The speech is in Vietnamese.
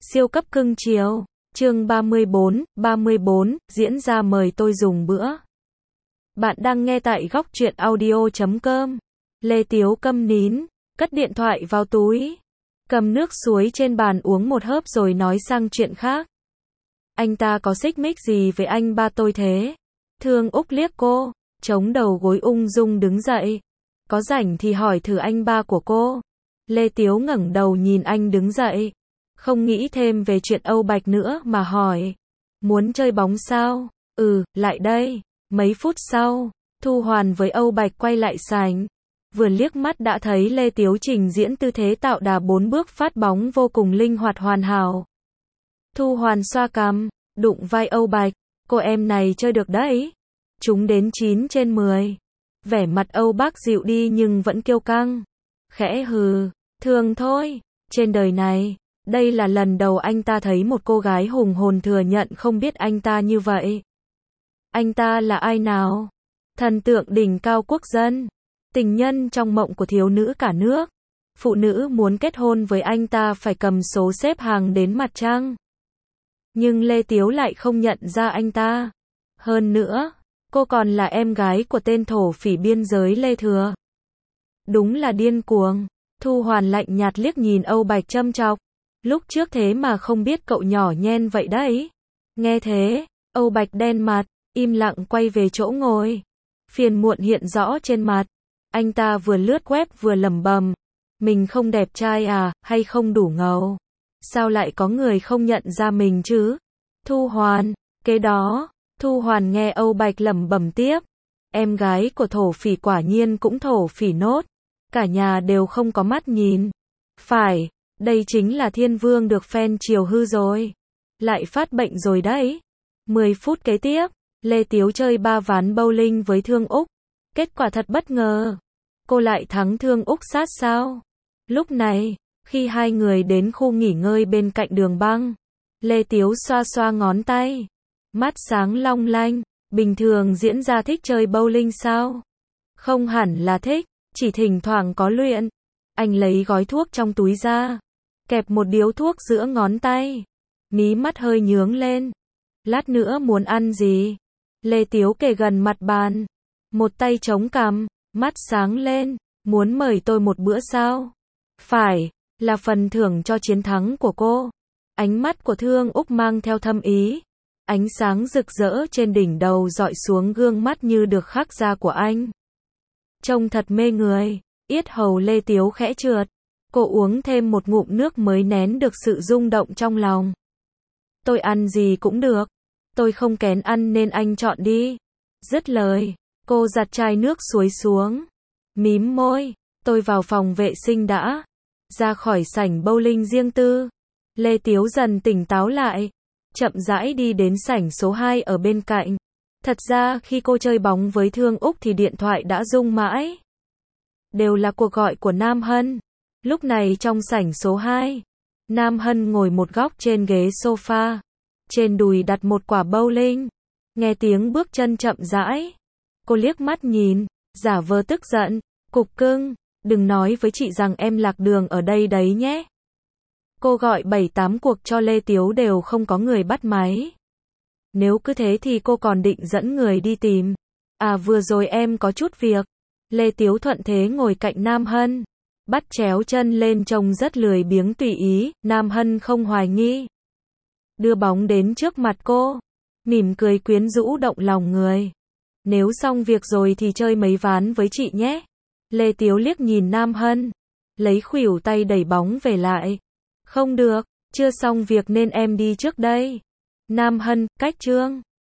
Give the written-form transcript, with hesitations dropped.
Siêu cấp cưng chiều. Chương 34, diễn ra mời tôi dùng bữa. Bạn đang nghe tại góc truyện audio.com. Lê Tiếu câm nín, cất điện thoại vào túi, cầm nước suối trên bàn uống một hớp rồi nói sang chuyện khác. Anh ta có xích mích gì với anh ba tôi thế? Thương Úc liếc cô, chống đầu gối ung dung đứng dậy. Có rảnh thì hỏi thử anh ba của cô. Lê Tiếu ngẩng đầu nhìn anh đứng dậy. Không nghĩ thêm về chuyện Âu Bạch nữa mà hỏi. Muốn chơi bóng sao? Lại đây. Mấy phút sau, Thu Hoàn với Âu Bạch quay lại sảnh. Vừa liếc mắt đã thấy Lê Tiếu trình diễn tư thế tạo đà 4 bước phát bóng vô cùng linh hoạt hoàn hảo. Thu Hoàn xoa cằm, đụng vai Âu Bạch. Cô em này chơi được đấy. Chúng đến 9 trên 10. Vẻ mặt Âu Bác dịu đi nhưng vẫn kiêu căng. Khẽ hừ, thường thôi. Trên đời này, đây là lần đầu anh ta thấy một cô gái hùng hồn thừa nhận không biết anh ta như vậy. Anh ta là ai nào? Thần tượng đỉnh cao quốc dân. Tình nhân trong mộng của thiếu nữ cả nước. Phụ nữ muốn kết hôn với anh ta phải cầm số xếp hàng đến mặt trăng. Nhưng Lê Tiếu lại không nhận ra anh ta. Hơn nữa, cô còn là em gái của tên thổ phỉ biên giới Lê Thừa. Đúng là điên cuồng. Thu Hoàn lạnh nhạt liếc nhìn Âu Bạch châm chọc. Lúc trước thế mà không biết cậu nhỏ nhen vậy đấy. Nghe thế, Âu Bạch đen mặt, im lặng quay về chỗ ngồi. Phiền muộn hiện rõ trên mặt. Anh ta vừa lướt web vừa lẩm bẩm. Mình không đẹp trai à, hay không đủ ngầu? Sao lại có người không nhận ra mình chứ? Thu Hoàn, kế đó, Thu Hoàn nghe Âu Bạch lẩm bẩm tiếp. Em gái của thổ phỉ quả nhiên cũng thổ phỉ nốt. Cả nhà đều không có mắt nhìn. Phải, đây chính là thiên vương được fan chiều hư rồi. Lại phát bệnh rồi đấy. 10 phút kế tiếp, Lê Tiếu chơi 3 ván bowling với Thương Úc. Kết quả thật bất ngờ. Cô lại thắng Thương Úc sát sao. Lúc này, khi hai người đến khu nghỉ ngơi bên cạnh đường băng, Lê Tiếu xoa xoa ngón tay. Mắt sáng long lanh. Bình thường diễn ra thích chơi bowling sao? Không hẳn là thích, chỉ thỉnh thoảng có luyện. Anh lấy gói thuốc trong túi ra, kẹp một điếu thuốc giữa ngón tay. Mí mắt hơi nhướng lên. Lát nữa muốn ăn gì? Lê Tiếu kề gần mặt bàn, một tay chống cằm, mắt sáng lên. Muốn mời tôi một bữa sao? Phải, là phần thưởng cho chiến thắng của cô. Ánh mắt của Thương Úc mang theo thâm ý. Ánh sáng rực rỡ trên đỉnh đầu dọi xuống gương mắt như được khắc ra của anh. Trông thật mê người. Yết hầu Lê Tiếu khẽ trượt. Cô uống thêm một ngụm nước mới nén được sự rung động trong lòng. Tôi ăn gì cũng được. Tôi không kén ăn nên anh chọn đi. Dứt lời, cô giặt chai nước suối xuống. Mím môi, tôi vào phòng vệ sinh đã. Ra khỏi sảnh bowling riêng tư. Lê Tiếu dần tỉnh táo lại. Chậm rãi đi đến sảnh số 2 ở bên cạnh. Thật ra khi cô chơi bóng với Thương Úc thì điện thoại đã rung mãi. Đều là cuộc gọi của Nam Hân. Lúc này trong sảnh số 2, Nam Hân ngồi một góc trên ghế sofa. Trên đùi đặt một quả bowling. Nghe tiếng bước chân chậm rãi. Cô liếc mắt nhìn, giả vờ tức giận. Cục cưng, đừng nói với chị rằng em lạc đường ở đây đấy nhé. Cô gọi 7-8 cuộc cho Lê Tiếu đều không có người bắt máy. Nếu cứ thế thì cô còn định dẫn người đi tìm. À vừa rồi em có chút việc. Lê Tiếu thuận thế ngồi cạnh Nam Hân. Bắt chéo chân lên trông rất lười biếng tùy ý. Nam Hân không hoài nghi. Đưa bóng đến trước mặt cô. Mỉm cười quyến rũ động lòng người. Nếu xong việc rồi thì chơi mấy ván với chị nhé. Lê Tiếu liếc nhìn Nam Hân. Lấy khuỷu tay đẩy bóng về lại. Không được, chưa xong việc nên em đi trước đây. Nam Hân, cách chương.